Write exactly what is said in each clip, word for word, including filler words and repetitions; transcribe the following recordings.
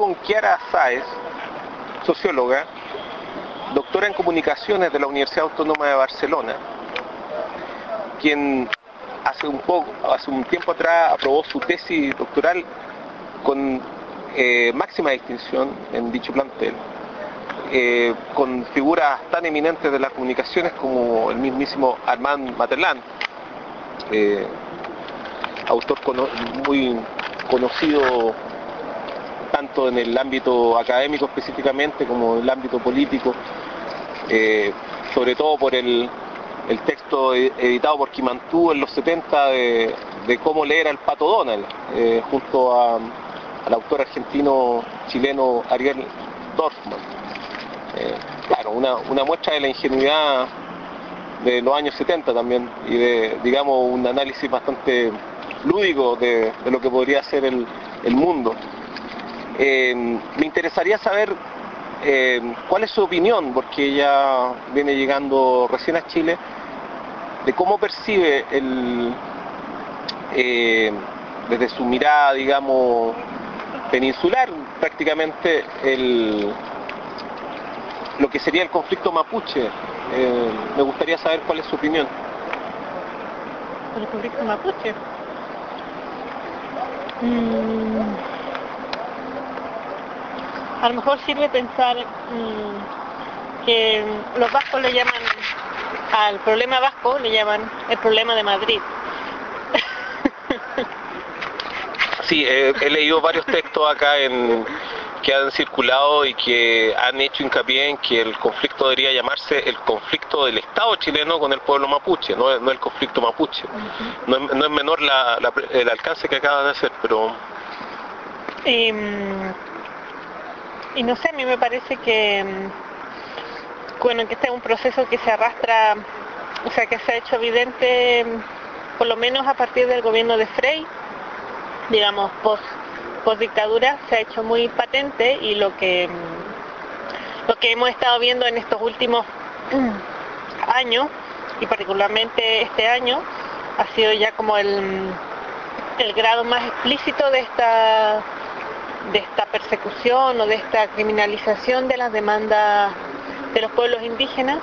con Chiara Sáez, socióloga, doctora en comunicaciones de la Universidad Autónoma de Barcelona, quien hace un poco, hace un tiempo atrás aprobó su tesis doctoral con eh, máxima distinción en dicho plantel, eh, con figuras tan eminentes de las comunicaciones como el mismísimo Armand Materland, eh, autor cono muy conocido tanto en el ámbito académico específicamente como en el ámbito político, eh, sobre todo por el, el texto editado por Quimantú en los setenta de, de cómo leer al Pato Donald, eh, junto a, al autor argentino-chileno Ariel Dorfman. Eh, claro, una, una muestra de la ingenuidad de los años setenta también, y de, digamos, un análisis bastante lúdico de, de lo que podría ser el, el mundo. Eh, me interesaría saber eh, cuál es su opinión, porque ella viene llegando recién a Chile, de cómo percibe el, eh, desde su mirada, digamos, peninsular prácticamente, el, lo que sería el conflicto mapuche. Eh, me gustaría saber cuál es su opinión. ¿El conflicto mapuche? Mm. A lo mejor sirve pensar mmm, que los vascos le llaman, al problema vasco le llaman el problema de Madrid. Sí, eh, he leído varios textos acá en, que han circulado y que han hecho hincapié en que el conflicto debería llamarse el conflicto del Estado chileno con el pueblo mapuche, no, no el conflicto mapuche. Uh-huh. no, es, no es menor la, la, el alcance que acaba de hacer, pero... Y, y no sé, a mí me parece que, bueno, que este es un proceso que se arrastra, o sea, que se ha hecho evidente, por lo menos a partir del gobierno de Frei, digamos, post, post dictadura, se ha hecho muy patente, y lo que, lo que hemos estado viendo en estos últimos años, y particularmente este año, ha sido ya como el, el grado más explícito de esta... de esta persecución o de esta criminalización de las demandas de los pueblos indígenas,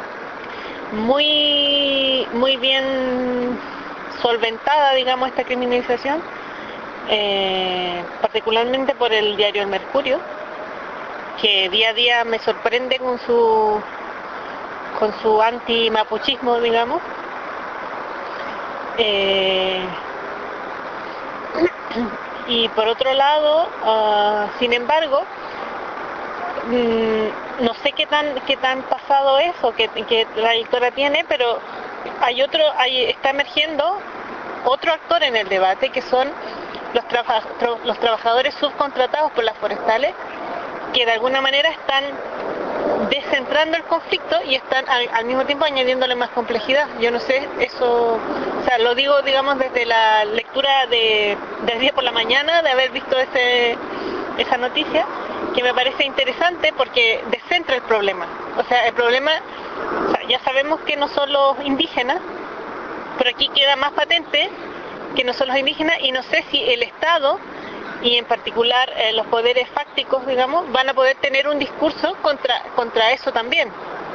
muy muy bien solventada, digamos, esta criminalización, eh, particularmente por el diario El Mercurio, que día a día me sorprende con su con su anti-mapuchismo, digamos. Eh, Y por otro lado, uh, sin embargo, mmm, no sé qué tan qué tan pasado es o qué, qué trayectoria tiene, pero hay otro, hay, está emergiendo otro actor en el debate, que son los, traba, los trabajadores subcontratados por las forestales, que de alguna manera están descentrando el conflicto y están al, al mismo tiempo añadiéndole más complejidad. Yo no sé, eso, o sea, lo digo, digamos, desde la lectura de del día por la mañana, de haber visto ese, esa noticia, que me parece interesante porque descentra el problema. O sea, el problema, o sea, ya sabemos que no son los indígenas, pero aquí queda más patente que no son los indígenas, y no sé si el Estado, y en particular eh, los poderes fácticos, digamos, van a poder tener un discurso contra, contra eso también.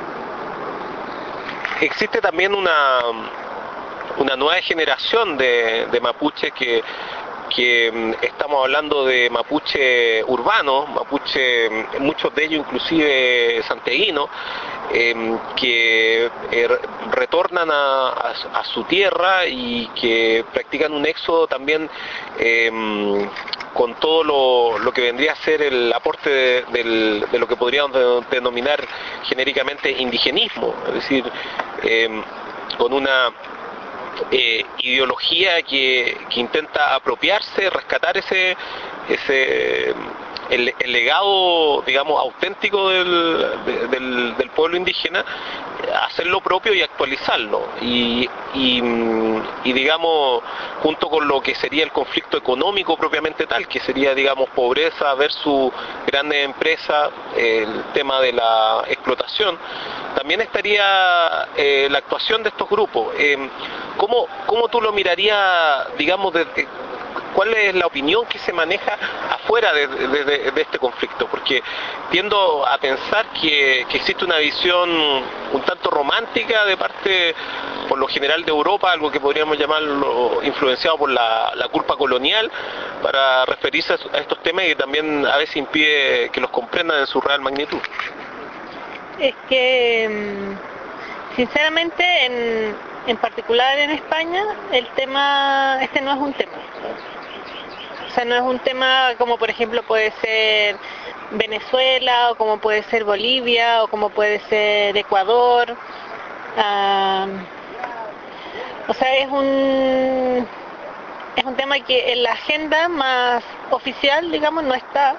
Existe también una, una nueva generación de, de mapuches que, que estamos hablando de mapuche urbano, mapuche, muchos de ellos inclusive santiaguinos, eh, que eh, retornan a, a, a su tierra y que practican un éxodo también eh, con todo lo, lo que vendría a ser el aporte de, de, de lo que podríamos denominar genéricamente indigenismo, es decir, eh, con una eh, ideología que, que intenta apropiarse, rescatar ese, ese el, el legado, digamos, auténtico del, del, del pueblo indígena, hacerlo propio y actualizarlo, y, y, y digamos, junto con lo que sería el conflicto económico propiamente tal, que sería, digamos, pobreza versus grandes empresas, el tema de la explotación, también estaría eh, la actuación de estos grupos. Eh, ¿cómo, ¿Cómo tú lo mirarías, digamos, desde cuál es la opinión que se maneja afuera de, de, de, de este conflicto, porque tiendo a pensar que, que existe una visión un tanto romántica de parte, por lo general, de Europa, algo que podríamos llamarlo influenciado por la, la culpa colonial, para referirse a estos temas, y que también a veces impide que los comprendan en su real magnitud. Es que, sinceramente, en, en particular en España, el tema, este no es un tema. O sea, no es un tema como, por ejemplo, puede ser Venezuela, o como puede ser Bolivia, o como puede ser Ecuador. Uh, o sea, es un, es un tema que en la agenda más oficial, digamos, no está.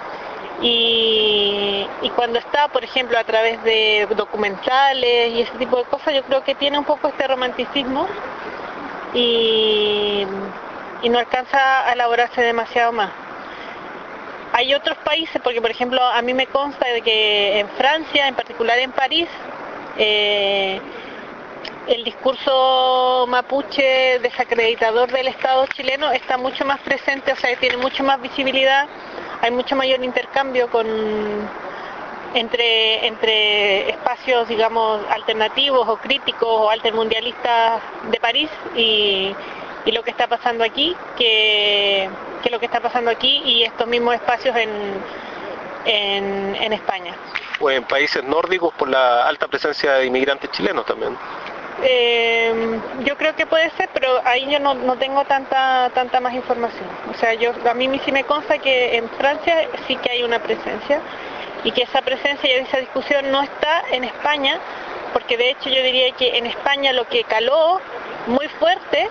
Y, y cuando está, por ejemplo, a través de documentales y ese tipo de cosas, yo creo que tiene un poco este romanticismo y, y no alcanza a elaborarse demasiado más. Hay otros países, porque por ejemplo a mí me consta de que en Francia, en particular en París, eh, el discurso mapuche desacreditador del Estado chileno está mucho más presente, o sea, tiene mucho más visibilidad. Hay mucho mayor intercambio con, entre, entre espacios, digamos, alternativos o críticos o altermundialistas de París y, y lo que está pasando aquí, que, que lo que está pasando aquí y estos mismos espacios en, en, en España. O en países nórdicos por la alta presencia de inmigrantes chilenos también. Eh, yo creo que puede ser, pero ahí yo no, no tengo tanta tanta más información. O sea, yo a mí sí me consta que en Francia sí que hay una presencia y que esa presencia y esa discusión no está en España, porque de hecho yo diría que en España lo que caló muy fuerte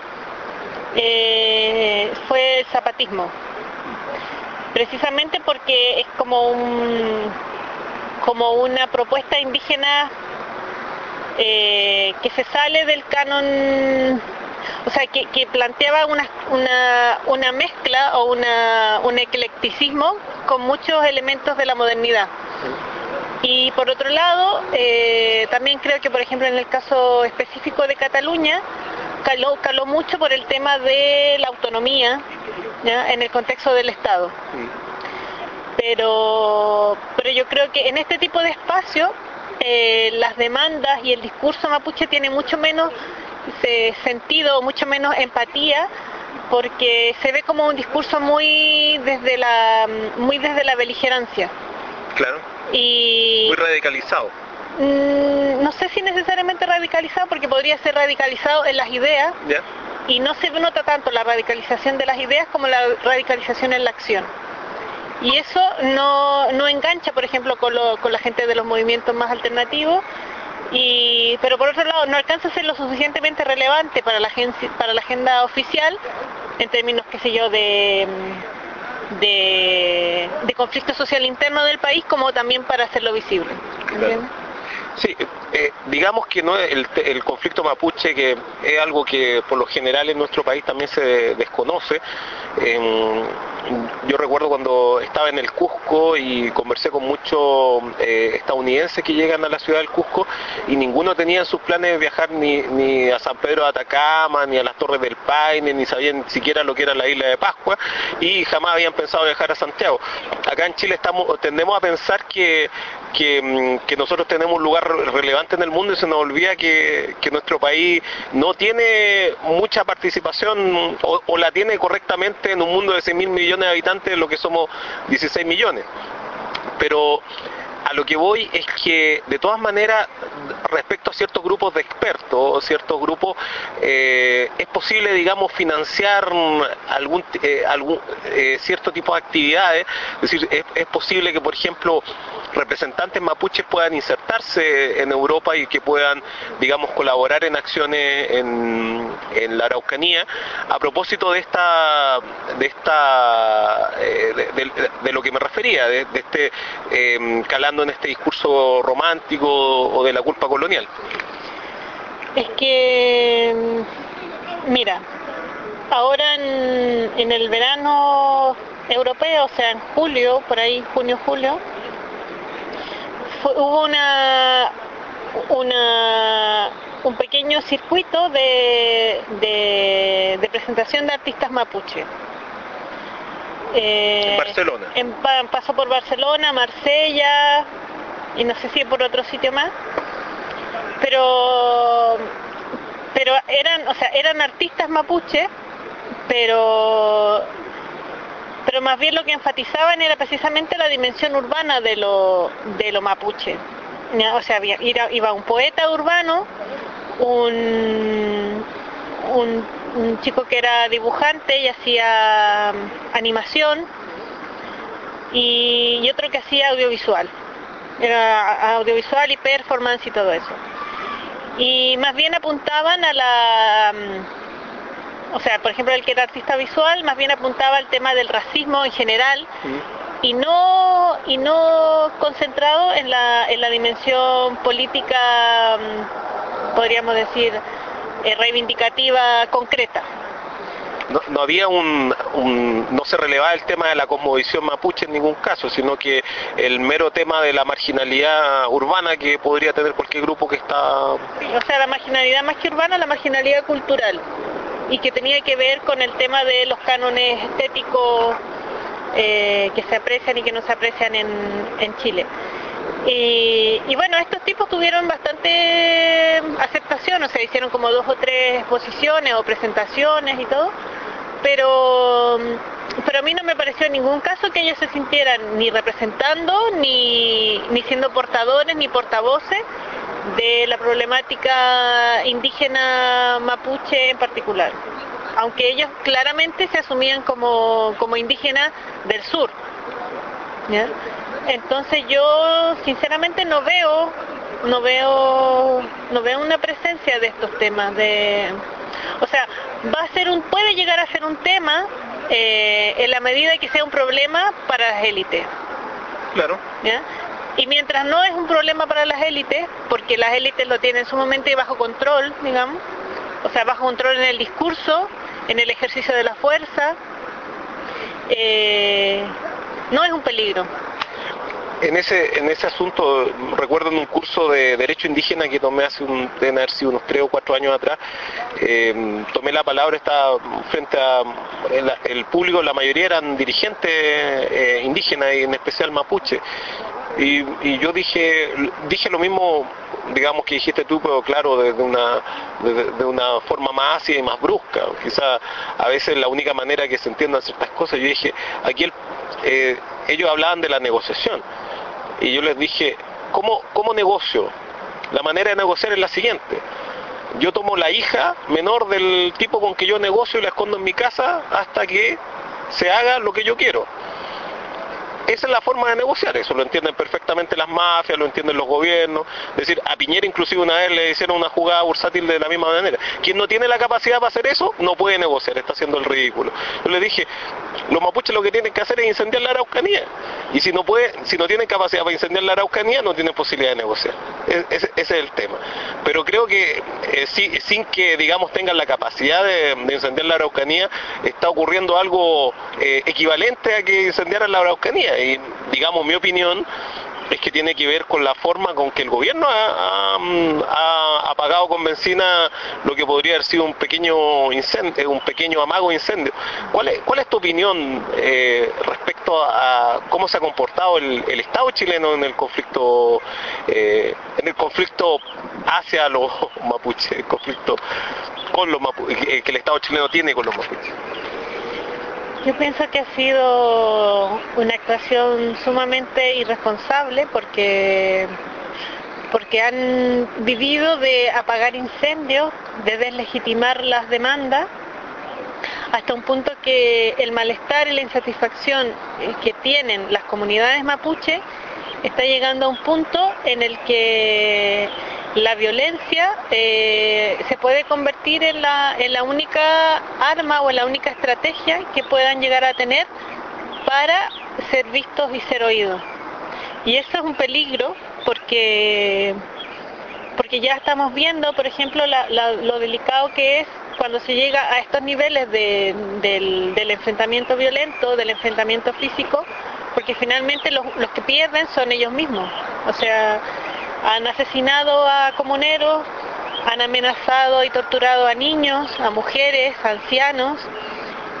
eh, fue el zapatismo, precisamente porque es como un como una propuesta indígena Eh, que se sale del canon, o sea, que, que planteaba una, una, una mezcla o una, un eclecticismo con muchos elementos de la modernidad. Y por otro lado, eh, también creo que, por ejemplo, en el caso específico de Cataluña, caló, caló mucho por el tema de la autonomía, ¿ya?, en el contexto del Estado. Pero, pero yo creo que en este tipo de espacios, Eh, las demandas y el discurso mapuche tiene mucho menos eh, sentido, mucho menos empatía, porque se ve como un discurso muy desde la muy desde la beligerancia. Claro. Y muy radicalizado. Mmm, no sé si necesariamente radicalizado, porque podría ser radicalizado en las ideas, ¿Ya? Y no se nota tanto la radicalización de las ideas como la radicalización en la acción. Y eso no, no engancha, por ejemplo, con, lo, con la gente de los movimientos más alternativos, y, pero por otro lado no alcanza a ser lo suficientemente relevante para la, agencia, para la agenda oficial, en términos, qué sé yo, de, de, de conflicto social interno del país, como también para hacerlo visible. ¿Entiendes? Sí, eh, digamos que no es el, el conflicto mapuche, que es algo que por lo general en nuestro país también se desconoce. Eh, yo recuerdo cuando estaba en el Cusco y conversé con muchos eh, estadounidenses que llegan a la ciudad del Cusco, y ninguno tenía en sus planes viajar ni, ni a San Pedro de Atacama, ni a las Torres del Paine, ni sabían ni siquiera lo que era la isla de Pascua, y jamás habían pensado viajar a Santiago. Acá en Chile estamos, tendemos a pensar que, que, que nosotros tenemos un lugar relevante en el mundo, y se nos olvida que, que nuestro país no tiene mucha participación, o, o la tiene correctamente en un mundo de seis mil millones de habitantes, lo que somos dieciséis millones. Pero a lo que voy es que, de todas maneras, respecto a ciertos grupos de expertos, ciertos grupos, eh, es posible, digamos, financiar algún, eh, algún eh, cierto tipo de actividades. Es decir, es, es posible que, por ejemplo, representantes mapuches puedan insertarse en Europa y que puedan, digamos, colaborar en acciones en, en la Araucanía, a propósito de esta, de esta, eh, de, de, de lo que me refería, de, de este eh, calando en este discurso romántico o de la culpa colonial. Es que, mira, ahora en, en el verano europeo, o sea, en julio, por ahí, junio, julio, fue, hubo una, una, un pequeño circuito de, de, de presentación de artistas mapuche. Eh, en Barcelona. En, pasó por Barcelona, Marsella y no sé si por otro sitio más. Pero pero eran, o sea, eran artistas mapuches, pero pero más bien lo que enfatizaban era precisamente la dimensión urbana de lo de lo mapuche. O sea, había, iba un poeta urbano, un, un, un chico que era dibujante y hacía animación, y, y otro que hacía audiovisual. Era audiovisual y performance y todo eso. Y más bien apuntaban a la... O sea, por ejemplo, el que era artista visual más bien apuntaba al tema del racismo en general, mm. y no y no concentrado en la, en la dimensión política, podríamos decir, eh, reivindicativa concreta. No, no había un, un, no se relevaba el tema de la cosmovisión mapuche en ningún caso, sino que el mero tema de la marginalidad urbana que podría tener cualquier grupo que está... Sí, o sea, la marginalidad más que urbana, la marginalidad cultural, y que tenía que ver con el tema de los cánones estéticos eh, que se aprecian y que no se aprecian en, en Chile. Y, y bueno, estos tipos tuvieron bastante aceptación, o sea, hicieron como dos o tres exposiciones o presentaciones y todo, pero, pero a mí no me pareció en ningún caso que ellos se sintieran ni representando, ni, ni siendo portadores, ni portavoces de la problemática indígena mapuche en particular, aunque ellos claramente se asumían como, como indígenas del sur, ¿ya? Entonces yo sinceramente no veo no veo no veo una presencia de estos temas de, o sea, va a ser un puede llegar a ser un tema eh, en la medida que sea un problema para las élites. Claro. ¿Ya? Y mientras no es un problema para las élites, porque las élites lo tienen sumamente bajo control, digamos, o sea, bajo control en el discurso, en el ejercicio de la fuerza, eh, no es un peligro. En ese, en ese asunto, recuerdo en un curso de Derecho Indígena que tomé hace un, deben haber sido unos tres o cuatro años atrás, eh, tomé la palabra, estaba frente a el, el público, la mayoría eran dirigentes eh, indígenas y en especial mapuche. Y, y yo dije, dije lo mismo, digamos, que dijiste tú, pero claro, desde una, de, de una forma más ácida y más brusca. Quizá a veces la única manera que se entiendan ciertas cosas. Yo dije, aquí el, eh, ellos hablaban de la negociación. Y yo les dije, ¿cómo, cómo negocio? La manera de negociar es la siguiente. Yo tomo la hija menor del tipo con que yo negocio y la escondo en mi casa hasta que se haga lo que yo quiero. Esa es la forma de negociar, eso lo entienden perfectamente las mafias, lo entienden los gobiernos. Es decir, a Piñera inclusive una vez le hicieron una jugada bursátil de la misma manera. Quien no tiene la capacidad para hacer eso, no puede negociar, está haciendo el ridículo. Yo le dije, los mapuches lo que tienen que hacer es incendiar la Araucanía. Y si no puede, si no tienen capacidad para incendiar la Araucanía, no tienen posibilidad de negociar. Es, ese, ese es el tema. Pero creo que eh, si, sin que, digamos, tengan la capacidad de, de incendiar la Araucanía, está ocurriendo algo eh, equivalente a que incendiaran la Araucanía. Y digamos, mi opinión es que tiene que ver con la forma con que el gobierno ha, ha, ha apagado con benzina lo que podría haber sido un pequeño incendio, un pequeño amago de incendio. ¿Cuál es, cuál es tu opinión eh, respecto a, a cómo se ha comportado el, el Estado chileno en el conflicto, eh, en el conflicto hacia los mapuches, el conflicto con los mapuches, que el Estado chileno tiene con los mapuches? Yo pienso que ha sido una actuación sumamente irresponsable porque, porque han vivido de apagar incendios, de deslegitimar las demandas, hasta un punto que el malestar y la insatisfacción que tienen las comunidades mapuche está llegando a un punto en el que la violencia eh, se puede convertir en la, en la única arma o en la única estrategia que puedan llegar a tener para ser vistos y ser oídos. Y eso es un peligro porque, porque ya estamos viendo, por ejemplo, la, la, lo delicado que es cuando se llega a estos niveles de, del, del enfrentamiento violento, del enfrentamiento físico, porque finalmente los, los que pierden son ellos mismos. O sea, han asesinado a comuneros, han amenazado y torturado a niños, a mujeres, a ancianos,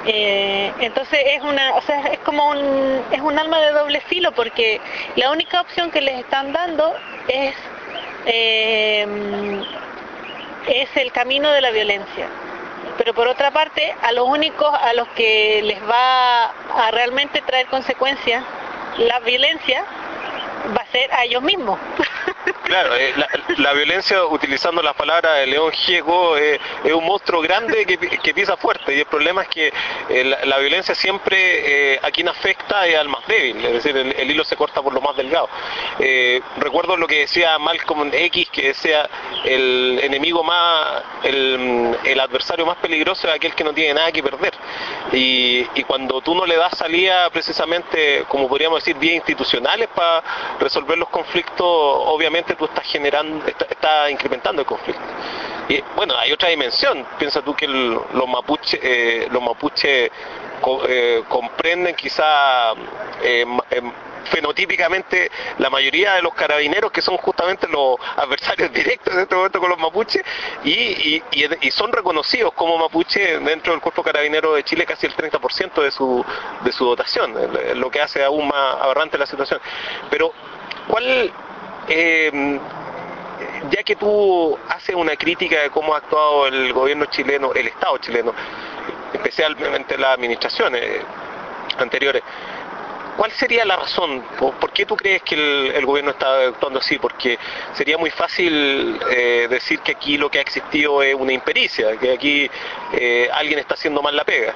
Eh, entonces es una, o sea, es como un, es un arma de doble filo porque la única opción que les están dando es eh, es el camino de la violencia. Pero por otra parte, a los únicos a los que les va a realmente traer consecuencias la violencia va a ser a ellos mismos. Claro, eh, la, la violencia, utilizando las palabras de León Gieco, eh, es un monstruo grande que, que pisa fuerte, y el problema es que eh, la, la violencia siempre eh, a quien afecta es al más débil, es decir, el, el hilo se corta por lo más delgado. Eh, recuerdo lo que decía Malcolm X, que decía el enemigo más, el, el adversario más peligroso es aquel que no tiene nada que perder, y, y cuando tú no le das salida precisamente, como podríamos decir, vías institucionales para resolver los conflictos, obviamente tú estás generando, estás está incrementando el conflicto. Y bueno, hay otra dimensión. Piensa tú que el, los mapuches, eh, los mapuches co, eh, comprenden quizá eh, eh, fenotípicamente la mayoría de los carabineros, que son justamente los adversarios directos en este momento con los mapuches, y, y, y, y son reconocidos como mapuches dentro del cuerpo carabinero de Chile, casi el treinta por ciento de su, de su dotación, lo que hace aún más aberrante la situación. Pero, ¿cuál... Eh, ya que tú haces una crítica de cómo ha actuado el gobierno chileno, el Estado chileno, especialmente las administraciones anteriores, ¿cuál sería la razón? ¿Por qué tú crees que el, el gobierno está actuando así? Porque sería muy fácil eh, decir que aquí lo que ha existido es una impericia, que aquí eh, alguien está haciendo mal la pega.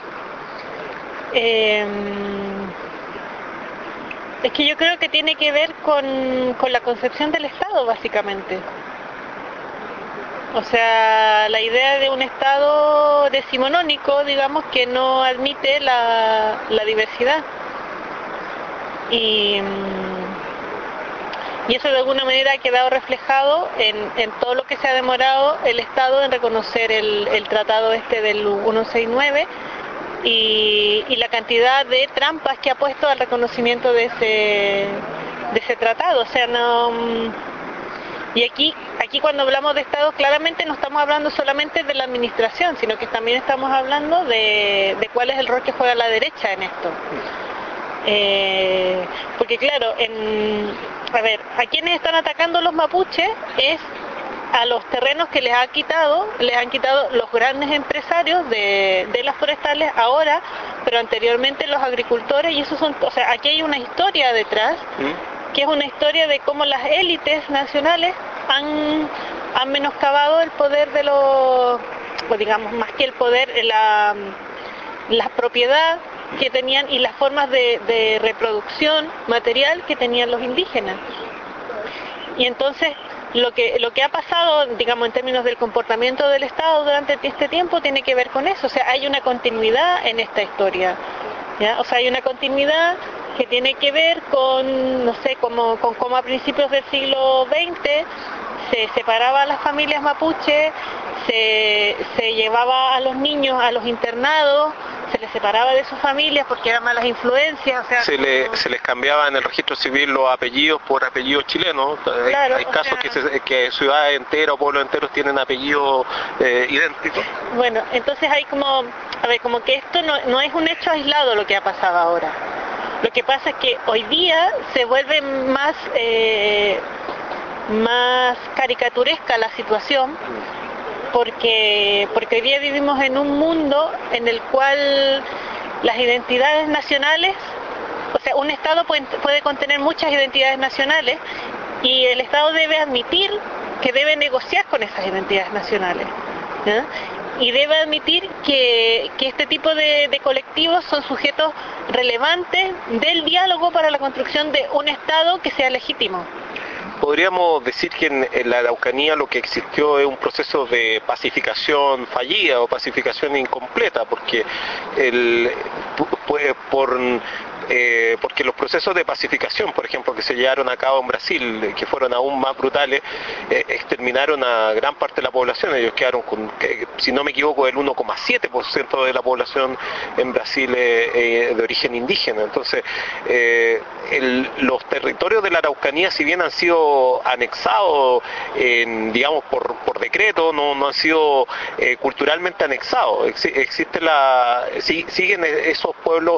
Eh... Es que yo creo que tiene que ver con, con la concepción del Estado, básicamente. O sea, la idea de un Estado decimonónico, digamos, que no admite la, la diversidad. Y, y eso de alguna manera ha quedado reflejado en, en todo lo que se ha demorado el Estado en reconocer el, el tratado este del ciento sesenta y nueve, Y, y la cantidad de trampas que ha puesto al reconocimiento de ese de ese tratado. O sea, no, y aquí aquí cuando hablamos de Estado claramente no estamos hablando solamente de la administración, sino que también estamos hablando de, de cuál es el rol que juega la derecha en esto. Eh, porque claro, en, a ver, a quienes están atacando los mapuches es a los terrenos que les ha quitado, les han quitado los grandes empresarios de, de las forestales ahora, pero anteriormente los agricultores, y eso son, o sea, aquí hay una historia detrás, ¿Mm? que es una historia de cómo las élites nacionales han, han menoscabado el poder de los, pues digamos, más que el poder, la, la propiedad que tenían y las formas de, de reproducción material que tenían los indígenas. Y entonces lo que lo que ha pasado, digamos, en términos del comportamiento del Estado durante este tiempo tiene que ver con eso. O sea, hay una continuidad en esta historia, ¿ya? O sea, hay una continuidad que tiene que ver con, no sé, como con cómo a principios del siglo veinte se separaba a las familias mapuches, se, se llevaba a los niños a los internados, se les separaba de sus familias porque eran malas influencias. O sea, se, le, se les cambiaba en el registro civil los apellidos por apellidos chilenos. Hay, claro, hay casos sea, que, se, que ciudades enteras o pueblos enteros tienen apellidos eh, idénticos. Bueno, entonces hay como, a ver, como que esto no, no es un hecho aislado lo que ha pasado ahora. Lo que pasa es que hoy día se vuelve más eh, más caricaturesca la situación, porque porque hoy día vivimos en un mundo en el cual las identidades nacionales, o sea, un Estado puede, puede contener muchas identidades nacionales y el Estado debe admitir que debe negociar con esas identidades nacionales, ¿ya? Y debe admitir que, que este tipo de, de colectivos son sujetos relevantes del diálogo para la construcción de un Estado que sea legítimo. Podríamos decir que en, en la Araucanía lo que existió es un proceso de pacificación fallida o pacificación incompleta, porque el, por, por eh, porque los procesos de pacificación, por ejemplo, que se llevaron a cabo en Brasil, que fueron aún más brutales, eh, exterminaron a gran parte de la población. Ellos quedaron con, que, si no me equivoco, el uno coma siete por ciento de la población en Brasil eh, eh, de origen indígena. Entonces, eh, el, los territorios de la Araucanía, si bien han sido anexados, en, digamos, por, por decreto, no, no han sido eh, culturalmente anexados. Ex, existe la, si, siguen esos pueblos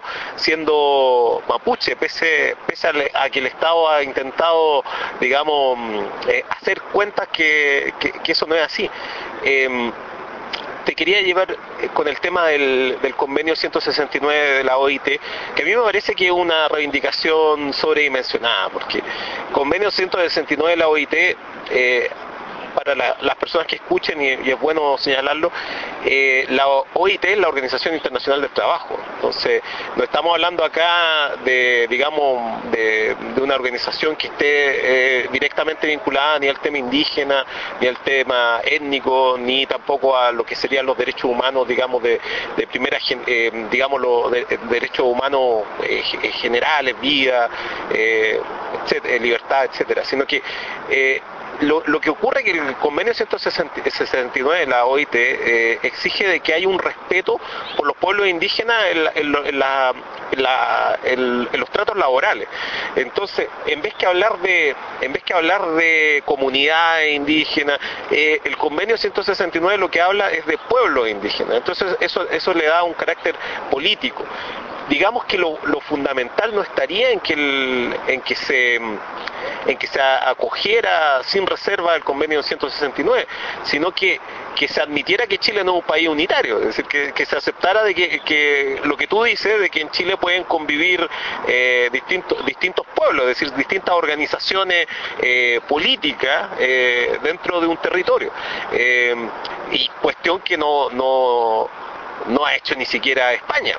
siendo mapuche, pese, pese a, a que el Estado ha intentado, digamos, eh, hacer cuentas que, que, que eso no es así. Eh, te quería llevar con el tema del, del convenio ciento sesenta y nueve de la O I T, que a mí me parece que es una reivindicación sobredimensionada, porque el convenio ciento sesenta y nueve de la O I T, eh, para la, las personas que escuchen, y, y es bueno señalarlo, eh, la O I T es la Organización Internacional del Trabajo. Entonces, no estamos hablando acá de, digamos, de, de una organización que esté eh, directamente vinculada ni al tema indígena, ni al tema étnico, ni tampoco a lo que serían los derechos humanos, digamos, de, de primera, eh, digamos, los de, de derechos humanos eh, generales, vida, eh, etcétera, libertad, etcétera, sino que eh, Lo, lo que ocurre es que el convenio ciento sesenta y nueve de la O I T eh, exige de que haya un respeto por los pueblos indígenas en, en, en, la, en, la, en, en los tratos laborales. Entonces, en vez que hablar de, en vez que hablar de comunidades indígenas, eh, el convenio ciento sesenta y nueve lo que habla es de pueblos indígenas. Entonces, eso, eso le da un carácter político. Digamos que lo, lo fundamental no estaría en que, el, en que se en que se acogiera sin reserva el convenio ciento sesenta y nueve, sino que, que se admitiera que Chile no es un país unitario, es decir, que, que se aceptara de que, que lo que tú dices, de que en Chile pueden convivir eh, distintos, distintos pueblos, es decir, distintas organizaciones eh, políticas eh, dentro de un territorio, eh, y cuestión que no, no, no ha hecho ni siquiera España.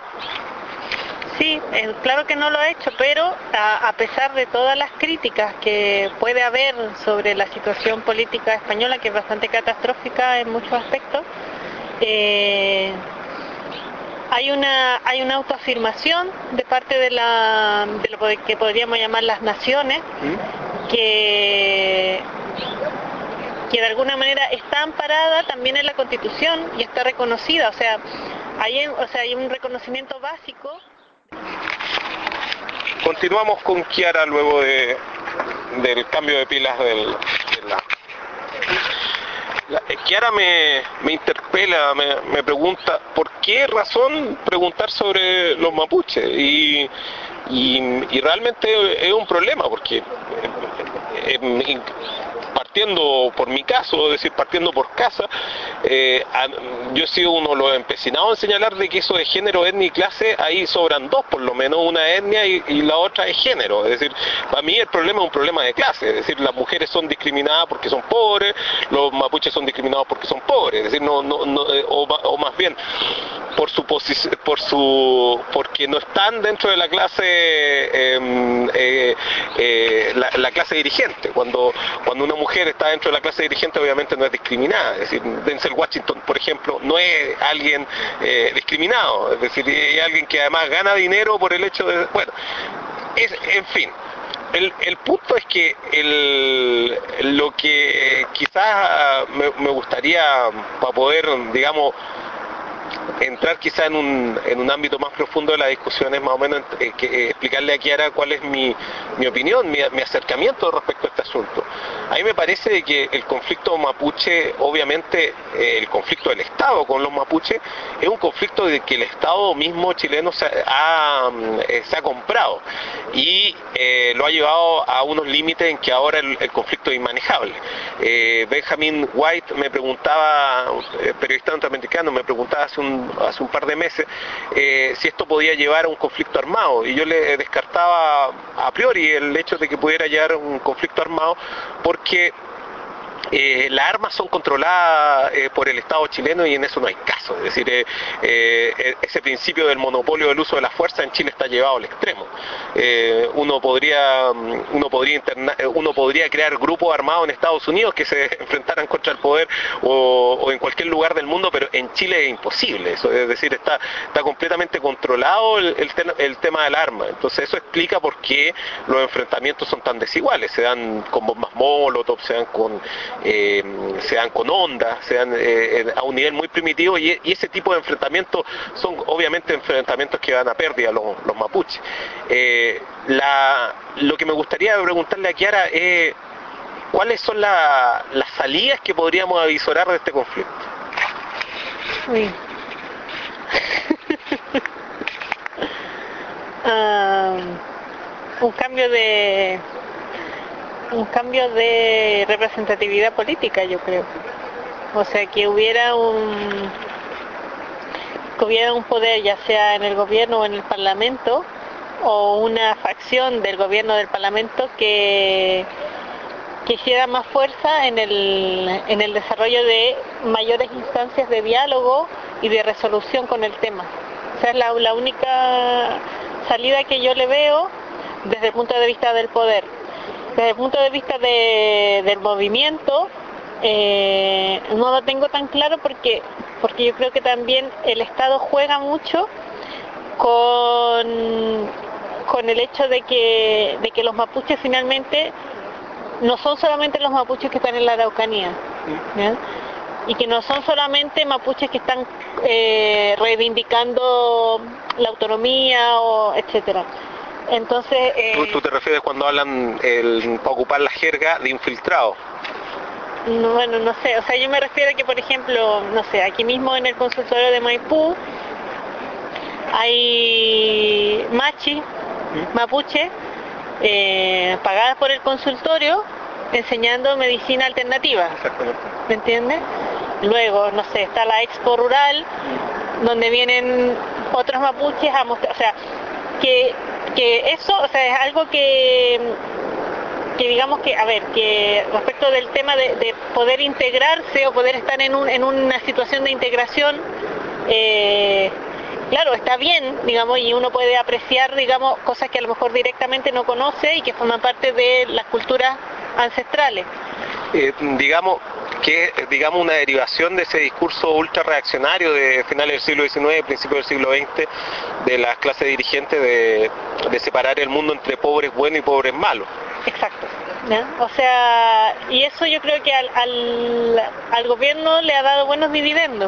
Sí, eh, claro que no lo ha hecho, pero a, a pesar de todas las críticas que puede haber sobre la situación política española, que es bastante catastrófica en muchos aspectos, eh, hay una hay una autoafirmación de parte de la de lo que podríamos llamar las naciones, ¿Mm? que que de alguna manera está amparada también en la Constitución y está reconocida, o sea, hay, o sea, hay un reconocimiento básico. Continuamos con Kiara luego de, del cambio de pilas del, de la... la Kiara me, me interpela, me, me pregunta, ¿por qué razón preguntar sobre los mapuches? Y, y, y realmente es un problema, porque eh, eh, partiendo por mi caso, es decir, partiendo por casa, eh, a, yo he sido uno de los empecinados en señalar de que eso de género, etnia y clase, ahí sobran dos por lo menos, una etnia y, y la otra es género. Es decir, para mí el problema es un problema de clase, es decir, las mujeres son discriminadas porque son pobres, los mapuches son discriminados porque son pobres, es decir, no, no, no eh, o, o más bien por su posición, por su, porque no están dentro de la clase, eh, eh, eh, la, la clase dirigente. Cuando, cuando una mujer está dentro de la clase dirigente, obviamente no es discriminada. Es decir, Denzel Washington, por ejemplo, no es alguien eh, discriminado, es decir, es alguien que además gana dinero por el hecho de, bueno, es, en fin. El, el punto es que el, lo que quizás me, me gustaría, para poder, digamos, entrar quizá en un, en un ámbito más profundo de la discusión, es más o menos eh, que, eh, explicarle a Kiara cuál es mi, mi opinión, mi, mi acercamiento respecto a este asunto. A mí me parece que el conflicto mapuche, obviamente eh, el conflicto del Estado con los mapuches, es un conflicto de que el Estado mismo chileno se ha, eh, se ha comprado y eh, lo ha llevado a unos límites en que ahora el, el conflicto es inmanejable. Eh, Benjamin White me preguntaba, eh, periodista norteamericano, me preguntaba hace un, hace un par de meses eh, si esto podía llevar a un conflicto armado, y yo le descartaba a priori el hecho de que pudiera llevar a un conflicto armado, porque eh, las armas son controladas eh, por el Estado chileno y en eso no hay caso. Es decir, eh, eh, ese principio del monopolio del uso de la fuerza en Chile está llevado al extremo. Eh, uno podría, uno podría interna, uno podría crear grupos armados en Estados Unidos que se enfrentaran contra el poder o, o en cualquier lugar del mundo, pero en Chile es imposible eso. Es decir, está, está completamente controlado el, el, el tema del arma. Entonces eso explica por qué los enfrentamientos son tan desiguales. Se dan con bombas molotov, se dan con eh, se dan con ondas, se dan eh, a un nivel muy primitivo y, y ese tipo de enfrentamientos son obviamente enfrentamientos que van a pérdida los, los mapuches. Eh, la, lo que me gustaría preguntarle a Kiara es ¿cuáles son la, las salidas que podríamos avisorar de este conflicto? Uy. um, un cambio de un cambio de representatividad política, yo creo. O sea, que hubiera un que hubiera un poder, ya sea en el gobierno o en el parlamento, o una facción del gobierno o del parlamento que que hiciera más fuerza en el, en el desarrollo de mayores instancias de diálogo y de resolución con el tema. O sea, es la, la única salida que yo le veo desde el punto de vista del poder. Desde el punto de vista de, del movimiento, eh, no lo tengo tan claro porque, porque yo creo que también el Estado juega mucho con, con el hecho de que, de que los mapuches finalmente no son solamente los mapuches que están en la Araucanía, ¿ya? Y que no son solamente mapuches que están eh, reivindicando la autonomía, o etcétera. Entonces, eh, ¿Tú, ¿Tú te refieres cuando hablan, el, para ocupar la jerga, de infiltrados? No, bueno, no sé, o sea, yo me refiero a que, por ejemplo, no sé, aquí mismo en el consultorio de Maipú hay machi, mapuche, eh, pagadas por el consultorio enseñando medicina alternativa. Exactamente. ¿Me entiendes? Luego, no sé, está la expo rural donde vienen otros mapuches a mostrar, o sea, que, que eso, o sea, es algo que que digamos que, a ver, que respecto del tema de, de poder integrarse o poder estar en, un, en una situación de integración, eh, claro, está bien, digamos, y uno puede apreciar, digamos, cosas que a lo mejor directamente no conoce y que forman parte de las culturas ancestrales. Eh, digamos que digamos una derivación de ese discurso ultra reaccionario de finales del siglo diecinueve, principios del siglo veinte, de las clases dirigentes de, de separar el mundo entre pobres buenos y pobres malos. Exacto. ¿Ya? O sea, y eso yo creo que al, al, al gobierno le ha dado buenos dividendos.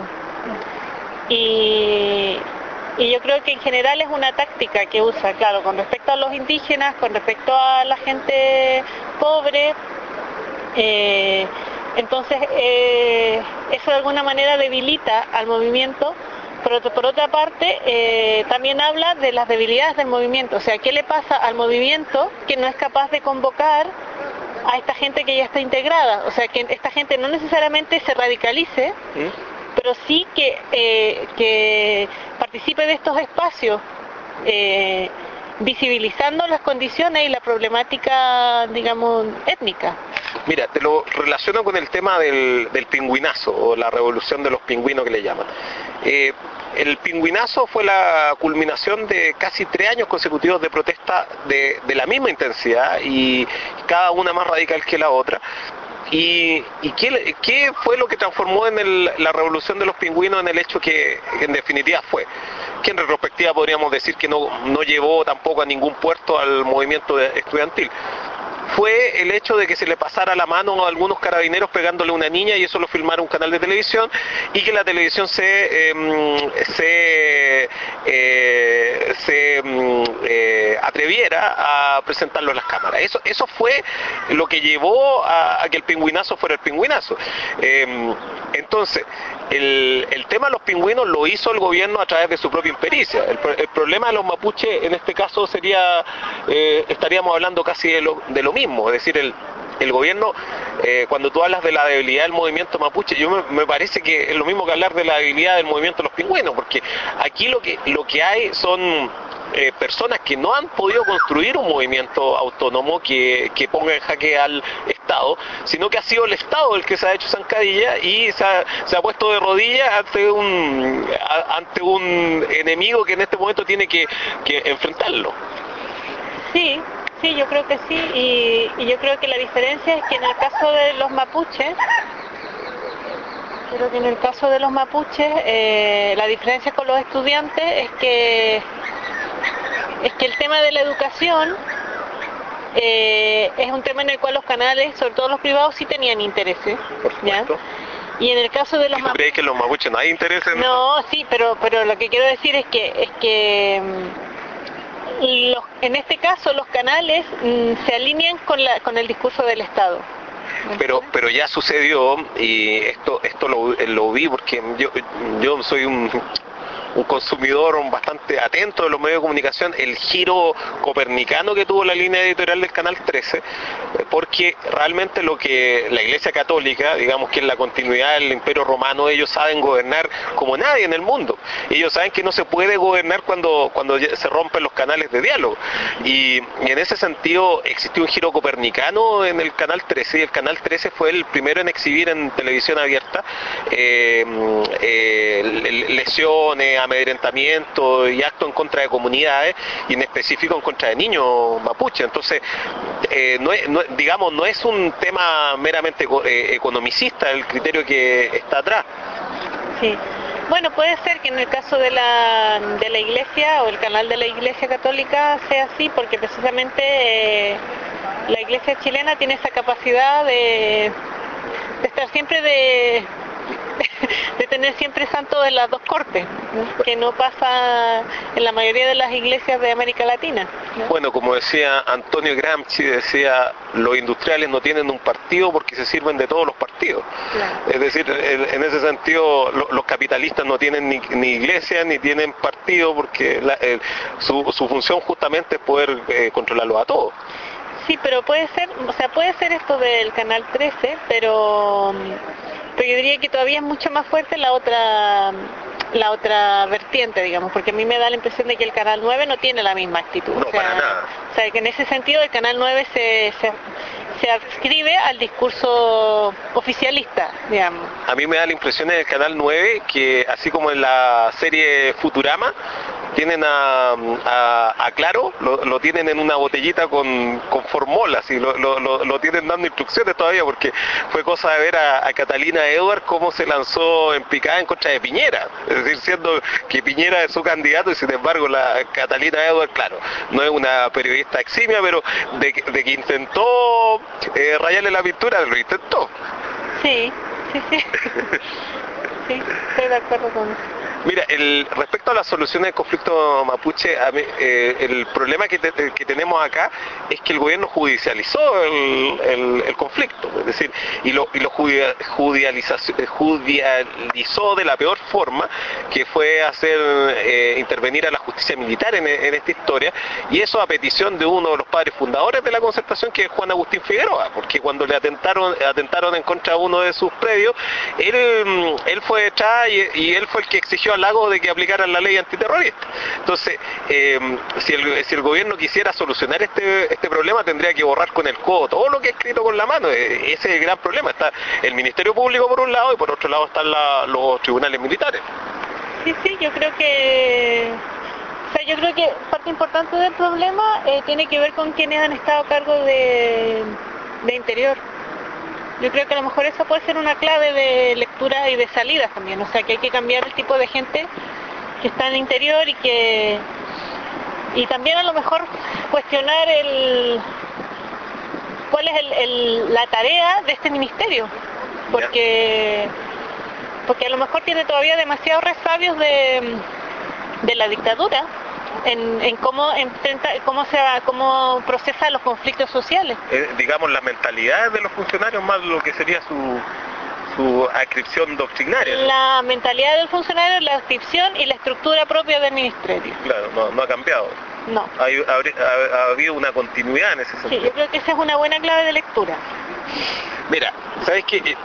Y, y yo creo que en general es una táctica que usa, claro, con respecto a los indígenas, con respecto a la gente pobre. Eh, entonces, eh, eso de alguna manera debilita al movimiento. Pero por otra parte, eh, también habla de las debilidades del movimiento. O sea, ¿qué le pasa al movimiento que no es capaz de convocar a esta gente que ya está integrada? O sea, que esta gente no necesariamente se radicalice, ¿Mm? pero sí que, eh, que participe de estos espacios, eh, visibilizando las condiciones y la problemática, digamos, étnica. Mira, te lo relaciono con el tema del, del pingüinazo, o la revolución de los pingüinos que le llaman. Eh, el pingüinazo fue la culminación de casi tres años consecutivos de protesta de, de la misma intensidad y cada una más radical que la otra. ¿Y, y qué, qué fue lo que transformó en el, la revolución de los pingüinos en el hecho que, que en definitiva fue? Que en retrospectiva podríamos decir que no, no llevó tampoco a ningún puerto al movimiento estudiantil. Fue el hecho de que se le pasara la mano a algunos carabineros pegándole a una niña y eso lo filmara un canal de televisión y que la televisión se eh, se, eh, se eh, atreviera a presentarlo en las cámaras. Eso, eso fue lo que llevó a, a que el pingüinazo fuera el pingüinazo. Eh, entonces, el, el tema de los pingüinos lo hizo el gobierno a través de su propia impericia. El, el problema de los mapuches en este caso sería, eh, estaríamos hablando casi de lo, de lo mismo, es decir, el, el gobierno, eh, cuando tú hablas de la debilidad del movimiento mapuche, yo me, me parece que es lo mismo que hablar de la debilidad del movimiento de los pingüinos, porque aquí lo que, lo que hay son eh, personas que no han podido construir un movimiento autónomo que, que ponga en jaque al Estado Estado, sino que ha sido el Estado el que se ha hecho zancadilla y se ha, se ha puesto de rodillas ante un a, ante un enemigo que en este momento tiene que, que enfrentarlo. Sí, sí, yo creo que sí, y, y yo creo que la diferencia es que en el caso de los mapuches, creo que en el caso de los mapuches, eh, la diferencia con los estudiantes es que es que el tema de la educación eh, es un tema en el cual los canales, sobre todo los privados, sí tenían intereses. Por supuesto. ¿Ya? Y en el caso de los ¿Y tú crees que los mapuches no hay interés en...? No, sí, pero pero lo que quiero decir es que es que mm, los, en este caso los canales mm, se alinean con la con el discurso del Estado. Pero pero ya sucedió y esto esto lo, lo vi porque yo yo soy un un consumidor bastante atento de los medios de comunicación, el giro copernicano que tuvo la línea editorial del Canal trece, porque realmente lo que la Iglesia Católica, digamos que es la continuidad del Imperio Romano, ellos saben gobernar como nadie en el mundo. Ellos saben que no se puede gobernar cuando, cuando se rompen los canales de diálogo. Y, y en ese sentido existió un giro copernicano en el Canal trece, y el Canal trece fue el primero en exhibir en televisión abierta eh, eh, lesiones, amedrentamiento y actos en contra de comunidades, y en específico en contra de niños mapuche. Entonces, eh, no es, no, digamos, no es un tema meramente eh, economicista el criterio que está atrás. Sí. Bueno, puede ser que en el caso de la, de la Iglesia o el canal de la Iglesia Católica sea así, porque precisamente eh, la Iglesia chilena tiene esa capacidad de, de estar siempre de... de tener siempre santos en las dos cortes, ¿no? Que no pasa en la mayoría de las iglesias de América Latina, ¿no? Bueno, como decía Antonio Gramsci, decía, los industriales no tienen un partido porque se sirven de todos los partidos. Claro. Es decir, en ese sentido, los capitalistas no tienen ni, ni iglesia ni tienen partido porque la, eh, su, su función justamente es poder eh, controlarlos a todos. Sí, pero puede ser, o sea, puede ser esto del Canal trece, pero, pero yo diría que todavía es mucho más fuerte la otra la otra vertiente, digamos, porque a mí me da la impresión de que el Canal nueve no tiene la misma actitud. No, o sea, para nada. O sea, que en ese sentido el Canal nueve se, se, se adscribe al discurso oficialista, digamos. A mí me da la impresión en el Canal nueve que, así como en la serie Futurama, tienen a, a, a Claro, lo, lo tienen en una botellita con, con formolas y lo, lo, lo, lo tienen dando instrucciones todavía, porque fue cosa de ver a, a Catalina Edward cómo se lanzó en picada en contra de Piñera, es decir, siendo que Piñera es su candidato y sin embargo la Catalina Edward, claro, no es una periodista eximia, pero de, de que intentó eh, rayarle la pintura, lo intentó. Sí, sí, sí. Sí, estoy de acuerdo con eso. Mira, el, respecto a las soluciones del conflicto mapuche, a mí, eh, el problema que, te, que tenemos acá es que el gobierno judicializó el, el, el conflicto, es decir, y lo, y lo judicializó de la peor forma, que fue hacer eh, intervenir a la justicia militar en, en esta historia, y eso a petición de uno de los padres fundadores de la Concertación, que es Juan Agustín Figueroa, porque cuando le atentaron, atentaron en contra de uno de sus predios, él, él fue detrás y, y él fue el que exigió al lago de que aplicaran la ley antiterrorista. Entonces, eh, si, el, si el gobierno quisiera solucionar este, este problema, tendría que borrar con el codo todo lo que ha escrito con la mano. Ese es el gran problema. Está el Ministerio Público por un lado y por otro lado están la, los tribunales militares. Sí, sí, yo creo que... O sea, yo creo que parte importante del problema eh, tiene que ver con quienes han estado a cargo de, de interior. Yo creo que a lo mejor esa puede ser una clave de lectura y de salida también, o sea que hay que cambiar el tipo de gente que está en el interior y que y también a lo mejor cuestionar el cuál es el, el, la tarea de este ministerio, porque porque a lo mejor tiene todavía demasiados resabios de, de la dictadura. En, en cómo enfrenta, cómo se cómo procesa los conflictos sociales. Eh, digamos, las mentalidades de los funcionarios más lo que sería su su adscripción doctrinaria. La mentalidad del funcionario, la adscripción y la estructura propia del ministerio. Claro, no, no ha cambiado. No. Hay, ha, ha, ha habido una continuidad en ese sentido. Sí, yo creo que esa es una buena clave de lectura. Mira, ¿sabes qué?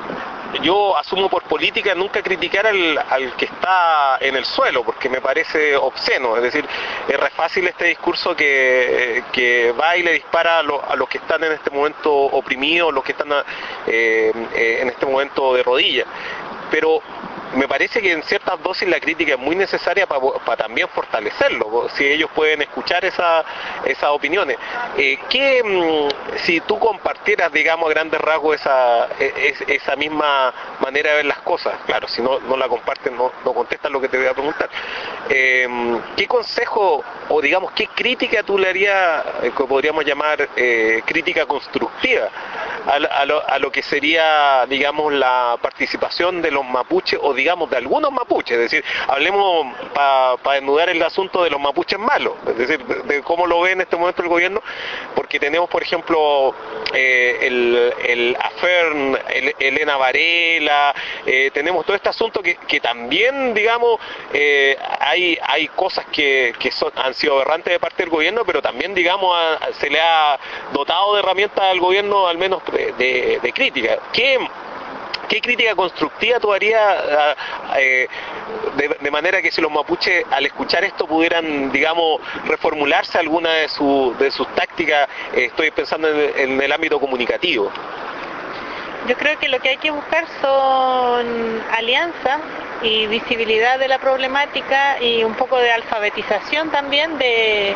yo asumo por política nunca criticar al, al que está en el suelo, porque me parece obsceno. Es decir, es re fácil este discurso que, que va y le dispara a, lo, a los que están en este momento oprimidos, los que están eh, eh, en este momento de rodillas. Pero me parece que en ciertas dosis la crítica es muy necesaria para pa también fortalecerlo, si ellos pueden escuchar esa, esas opiniones. Eh, ¿qué, si tú compartieras, digamos, a grandes rasgos esa, es, esa misma manera de ver las cosas? Claro, si no, no la compartes, no, no contestas lo que te voy a preguntar. Eh, ¿Qué consejo, o digamos, qué crítica tú le harías, eh, que podríamos llamar eh, crítica constructiva, a, a, lo, a lo que sería, digamos, la participación de los mapuches, o digamos de algunos mapuches? Es decir, hablemos para pa desnudar el asunto de los mapuches malos, es decir, de, de cómo lo ve en este momento el gobierno, porque tenemos, por ejemplo, eh, el, el AFERN, el, Elena Varela, eh, tenemos todo este asunto que, que también, digamos, eh, hay, hay cosas que, que son, han sido aberrantes de parte del gobierno, pero también, digamos, a, se le ha dotado de herramientas al gobierno, al menos de, de, de crítica. ¿Qué ¿Qué crítica constructiva tú harías eh, de, de manera que si los mapuches al escuchar esto pudieran, digamos, reformularse alguna de, su, de sus tácticas? Eh, estoy pensando en, en el ámbito comunicativo. Yo creo que lo que hay que buscar son alianzas y visibilidad de la problemática y un poco de alfabetización también de,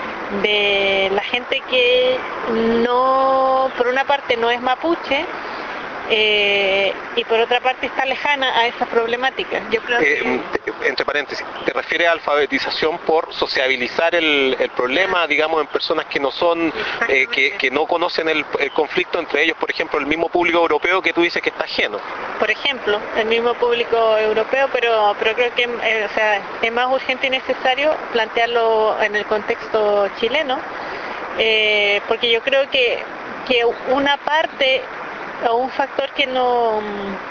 de la gente que no, por una parte no es mapuche, Eh, y por otra parte está lejana a esas problemáticas. Yo creo eh, que... Entre paréntesis, ¿te refieres a alfabetización por sociabilizar el, el problema, digamos, en personas que no son, eh, que, que no conocen el, el conflicto entre ellos? Por ejemplo, el mismo público europeo que tú dices que está ajeno. Por ejemplo, el mismo público europeo, pero, pero creo que eh, o sea, es más urgente y necesario plantearlo en el contexto chileno, eh, porque yo creo que, que una parte o un factor que no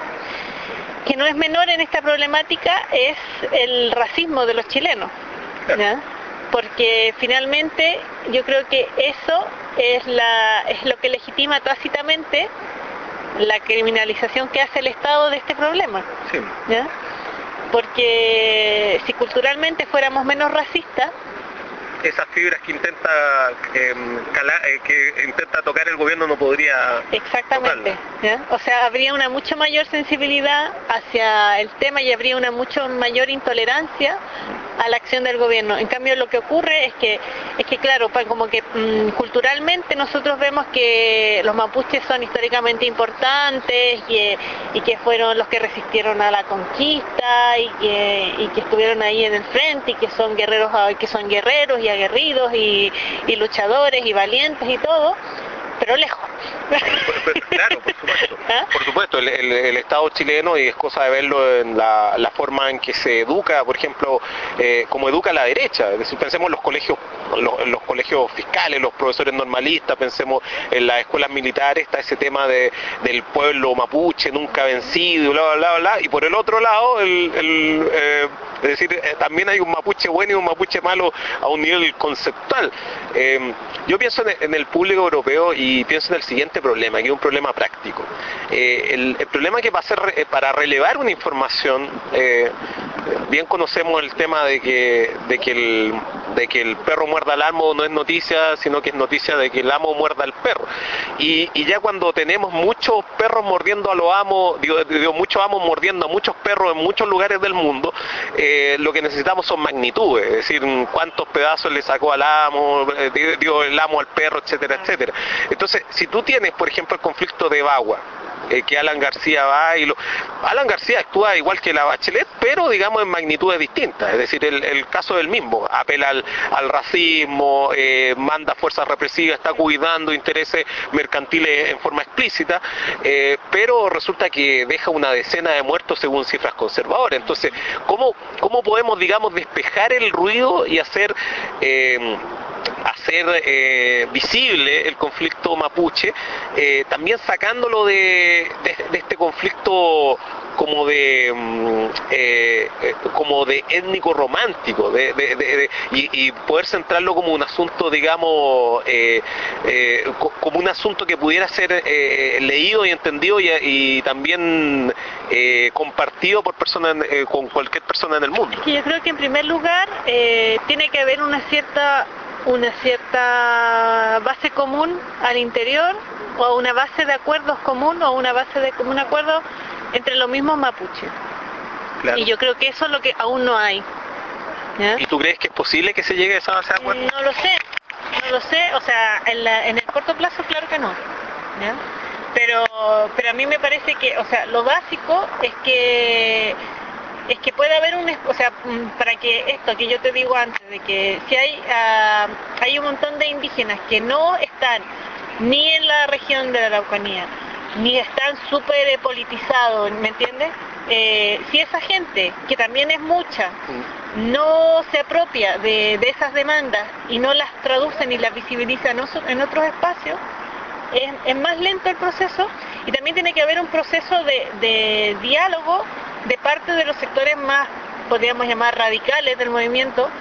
que no es menor en esta problemática es el racismo de los chilenos, ¿ya? Porque finalmente yo creo que eso es la es lo que legitima tácitamente la criminalización que hace el Estado de este problema, sí. ¿Ya? Porque si culturalmente fuéramos menos racistas, esas fibras que intenta eh, calar, eh, que intenta tocar el gobierno no podría exactamente, ¿ya? O sea, habría una mucho mayor sensibilidad hacia el tema y habría una mucho mayor intolerancia a la acción del gobierno. En cambio, lo que ocurre es que es que claro, como que mmm, culturalmente nosotros vemos que los mapuches son históricamente importantes y, y que fueron los que resistieron a la conquista y que, y que estuvieron ahí en el frente y que son guerreros, que son guerreros y aguerridos y, y luchadores y valientes y todo, pero lejos. Claro, por supuesto. ¿Ah? Por supuesto, el, el, el Estado chileno, y es cosa de verlo en la, la forma en que se educa, por ejemplo, eh, como educa la derecha. Es decir, pensemos en los colegios, los, los colegios fiscales, los profesores normalistas, pensemos en las escuelas militares, está ese tema de, del pueblo mapuche nunca vencido, bla, bla, bla, bla, y por el otro lado, el, el eh, es decir, eh, también hay un mapuche bueno y un mapuche malo a un nivel conceptual. Eh, yo pienso en, en el público europeo y pienso en el siguiente problema, que es un problema práctico. Eh, el, el problema que va a ser, eh, para relevar una información, eh, bien conocemos el tema de que, de, que el, de que el perro muerda al amo no es noticia, sino que es noticia de que el amo muerda al perro. Y, y ya cuando tenemos muchos perros mordiendo a los amos, digo, digo, muchos amos mordiendo a muchos perros en muchos lugares del mundo, eh, lo que necesitamos son magnitudes, es decir, cuántos pedazos le sacó al amo, eh, digo, el amo al perro, etcétera, etcétera. Entonces, si tú tienes, por ejemplo, el conflicto de Bagua, eh, que Alan García va y lo... Alan García actúa igual que la Bachelet, pero digamos en magnitudes distintas, es decir, el, el caso del mismo, apela al, al racismo, eh, manda fuerzas represivas, está cuidando intereses mercantiles en forma explícita, eh, pero resulta que deja una decena de muertos según cifras conservadoras. Entonces, ¿cómo, cómo podemos, digamos, despejar el ruido y hacer... Eh, hacer eh, visible el conflicto mapuche, eh, también sacándolo de, de, de este conflicto como de mm, eh, eh, como de étnico romántico de, de, de, de, y, y poder centrarlo como un asunto, digamos, eh, eh, co como un asunto que pudiera ser eh, leído y entendido y, y también eh, compartido por personas eh, con cualquier persona en el mundo. Es que yo creo que en primer lugar eh, tiene que haber una cierta una cierta base común al interior, o una base de acuerdos común, o una base de común acuerdo entre los mismos mapuches. Claro. Y yo creo que eso es lo que aún no hay. ¿Ya? ¿Y tú crees que es posible que se llegue a esa base de acuerdo? No lo sé, no lo sé, o sea, en, la, en el corto plazo claro que no. ¿Ya? Pero, pero a mí me parece que, o sea, lo básico es que es que puede haber un, o sea, para que esto que yo te digo antes, de que si hay, uh, hay un montón de indígenas que no están ni en la región de la Araucanía, ni están súper politizados, ¿me entiendes? Eh, si esa gente, que también es mucha, no se apropia de, de esas demandas y no las traduce ni las visibiliza en otros espacios, es, es más lento el proceso, y también tiene que haber un proceso de, de diálogo de parte de los sectores más, podríamos llamar, radicales del movimiento,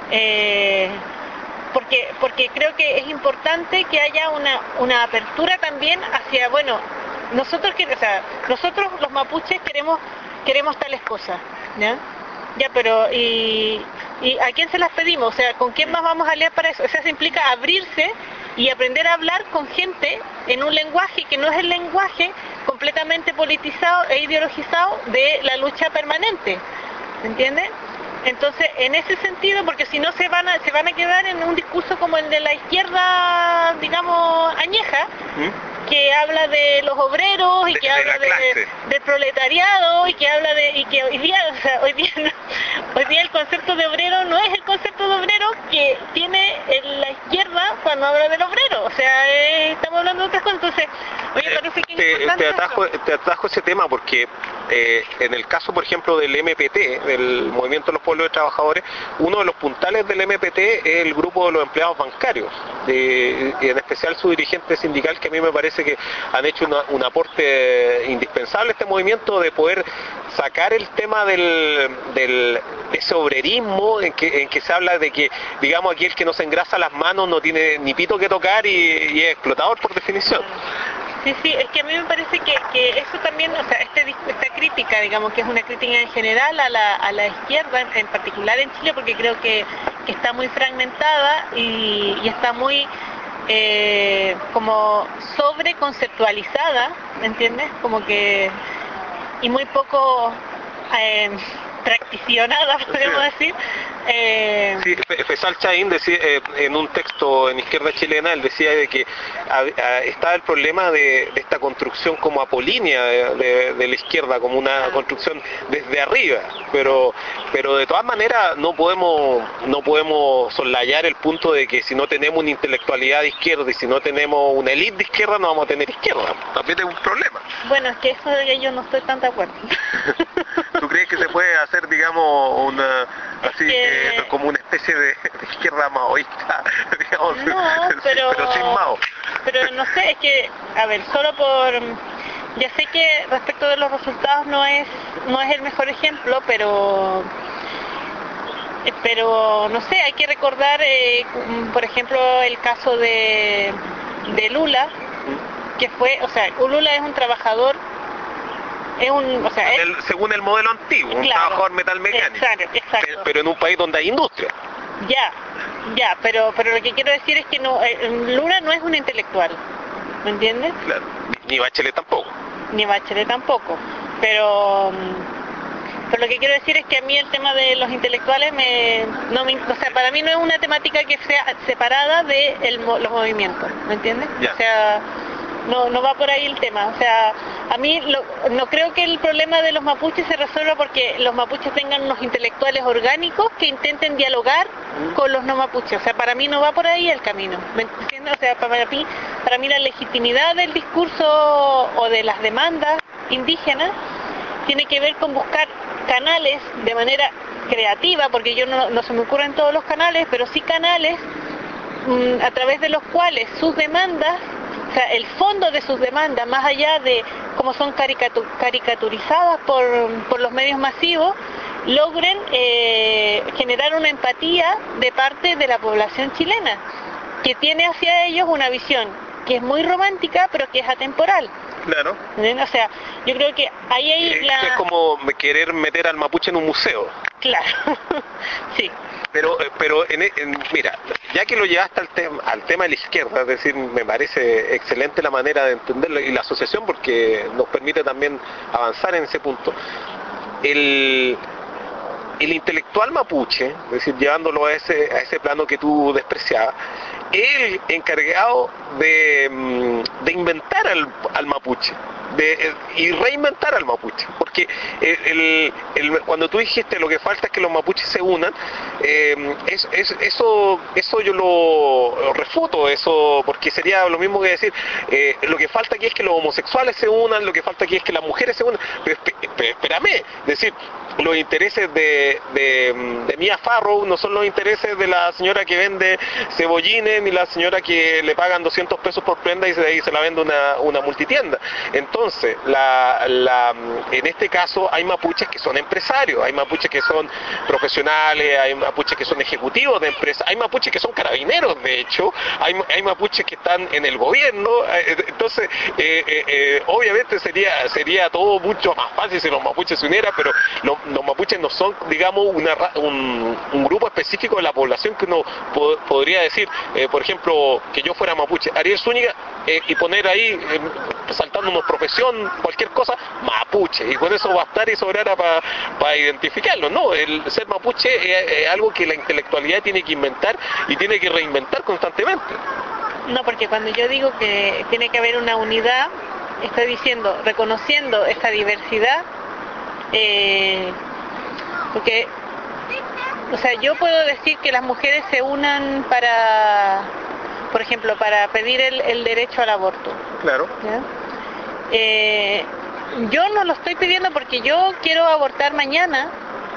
eh, porque, porque creo que es importante que haya una, una apertura también hacia, bueno, nosotros, que, o sea, nosotros los mapuches queremos, queremos tales cosas, ¿ya? Ya, pero ¿y, ¿y a quién se las pedimos? O sea, ¿con quién más vamos a aliar para eso? O sea, se implica abrirse y aprender a hablar con gente en un lenguaje que no es el lenguaje completamente politizado e ideologizado de la lucha permanente, ¿entiendes? Entonces, en ese sentido, porque si no se van a, se van a quedar en un discurso como el de la izquierda, digamos, añeja, ¿Mm? que habla de los obreros y de, que habla de, de del proletariado y que habla de, y que hoy día, o sea, hoy día, no, hoy día el concepto de obrero no es el concepto de obrero que tiene la izquierda cuando habla del obrero, o sea, eh, estamos hablando de otras cosas. Entonces, oye, parece que te, te, atajo, te atajo ese tema porque eh, en el caso, por ejemplo, del M P T, del Movimiento de los Pueblos de Trabajadores, uno de los puntales del M P T es el grupo de los empleados bancarios, de, y en especial su dirigente sindical, que a mí me parece que han hecho una, un aporte indispensable a este movimiento, de poder sacar el tema del, del ese obrerismo en que, en que se habla de que, digamos, aquí el que no se engrasa las manos no tiene ni pito que tocar y, y es explotador por definición. Sí, sí, es que a mí me parece que, que eso también, o sea, este, esta crítica, digamos, que es una crítica en general a la, a la izquierda, en particular en Chile, porque creo que, que está muy fragmentada y, y está muy eh, como sobreconceptualizada, ¿me entiendes? Como que, y muy poco eh, practicionada, podríamos decir. Eh... Sí, Fesal Chaín decía eh, en un texto en Izquierda Chilena, él decía de que a, a, estaba el problema de, de esta construcción como apolínea de, de, de la izquierda, como una ah. construcción desde arriba, pero pero de todas maneras no podemos no podemos soslayar el punto de que si no tenemos una intelectualidad de izquierda y si no tenemos una élite de izquierda no vamos a tener izquierda, también es un problema. Bueno, es que eso de que yo no estoy tan de acuerdo. ¿Tú crees que se puede hacer, digamos, una así que... eh, como una especie de, de izquierda maoísta, digamos, no, pero, pero sin Mao? Pero no sé, es que, a ver, solo por, ya sé que respecto de los resultados no es, no es el mejor ejemplo, pero, pero no sé, hay que recordar, eh, por ejemplo, el caso de, de Lula, que fue, o sea, Lula es un trabajador. Es un, o sea, el, según el modelo antiguo, claro, un trabajador metal mecánico, exacto, exacto. Pero, pero en un país donde hay industria. Ya, ya, pero pero lo que quiero decir es que no, eh, Lula no es un intelectual, ¿me entiendes? Claro, ni Bachelet tampoco. Ni Bachelet tampoco, pero, pero lo que quiero decir es que a mí el tema de los intelectuales, me, no me, o sea, para mí no es una temática que sea separada de el, los movimientos, ¿me entiendes? Ya. O sea, no, no va por ahí el tema, o sea, a mí lo, no creo que el problema de los mapuches se resuelva porque los mapuches tengan unos intelectuales orgánicos que intenten dialogar mm. con los no mapuches, o sea, para mí no va por ahí el camino, ¿me entiendes? O sea, para mí, para mí la legitimidad del discurso o de las demandas indígenas tiene que ver con buscar canales de manera creativa, porque yo no, no se me ocurren todos los canales, pero sí canales mm, a través de los cuales sus demandas, o sea, el fondo de sus demandas, más allá de cómo son caricatu caricaturizadas por, por los medios masivos, logren eh, generar una empatía de parte de la población chilena, que tiene hacia ellos una visión que es muy romántica, pero que es atemporal. Claro. O sea, yo creo que ahí hay es, la... es como querer meter al mapuche en un museo. Claro, sí. Pero, pero en, en, mira, ya que lo llevaste al, tema al tema de la izquierda, es decir, me parece excelente la manera de entenderlo y la asociación porque nos permite también avanzar en ese punto. El, el intelectual mapuche, es decir, llevándolo a ese, a ese plano que tú despreciabas, es el encargado de, de inventar al, al mapuche de, y reinventar al mapuche, porque el, el, cuando tú dijiste lo que falta es que los mapuches se unan, eh, es, es, eso, eso yo lo refuto, eso porque sería lo mismo que decir, eh, lo que falta aquí es que los homosexuales se unan, lo que falta aquí es que las mujeres se unan, pero espérame, es decir, los intereses de, de, de Mia Farrow no son los intereses de la señora que vende cebollines ni la señora que le pagan doscientos pesos por prenda y se, y se la vende una, una multitienda. Entonces, la, la, en este caso hay mapuches que son empresarios, hay mapuches que son profesionales, hay mapuches que son ejecutivos de empresas, hay mapuches que son carabineros, de hecho, hay, hay mapuches que están en el gobierno. Entonces, eh, eh, eh, obviamente sería, sería todo mucho más fácil si los mapuches se unieran, pero los, los mapuches no son, digamos, una, un, un grupo específico de la población que uno po podría decir, eh, por ejemplo, que yo fuera mapuche, Ariel Zúñiga, eh, y poner ahí, eh, saltándonos profesión, cualquier cosa, mapuche, y con eso bastar y sobrara para pa identificarlo, ¿no? El ser mapuche es, es algo que la intelectualidad tiene que inventar y tiene que reinventar constantemente. No, porque cuando yo digo que tiene que haber una unidad, estoy diciendo, reconociendo esta diversidad, eh, porque, o sea, yo puedo decir que las mujeres se unan para, por ejemplo, para pedir el, el derecho al aborto. Claro. ¿Ya? Eh, yo no lo estoy pidiendo porque yo quiero abortar mañana,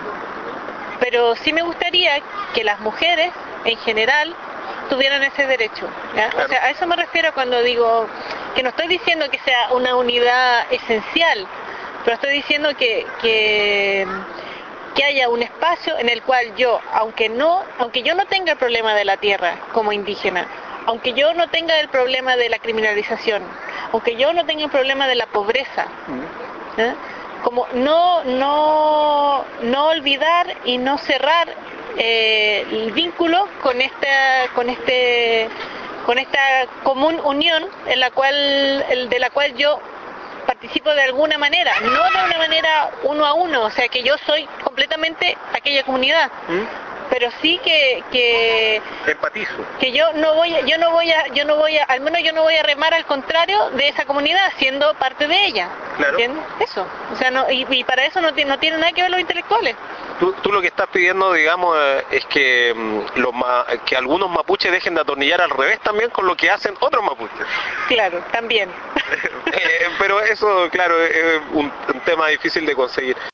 pero sí me gustaría que las mujeres, en general, tuvieran ese derecho, ¿ya? Claro. O sea, a eso me refiero cuando digo que no estoy diciendo que sea una unidad esencial, pero estoy diciendo que, que, que haya un espacio en el cual yo, aunque no, aunque yo no tenga el problema de la tierra como indígena, aunque yo no tenga el problema de la criminalización, aunque yo no tenga el problema de la pobreza, ¿eh? Como no, no, no olvidar y no cerrar eh, el vínculo con esta, con este, con esta común unión en la cual, de la cual yo participo de alguna manera, no de una manera uno a uno, o sea que yo soy completamente aquella comunidad. ¿Mm? Pero sí que que empatizo, que yo no voy a, yo no voy a yo no voy a al menos yo no voy a remar al contrario de esa comunidad siendo parte de ella. Claro. ¿Entiendes? Eso, o sea, no, y, y para eso no tiene no tiene nada que ver los intelectuales. Tú, tú lo que estás pidiendo, digamos, eh, es que mm, los ma que algunos mapuches dejen de atornillar al revés también con lo que hacen otros mapuches. Claro, también. eh, pero eso, claro, es un, un tema difícil de conseguir.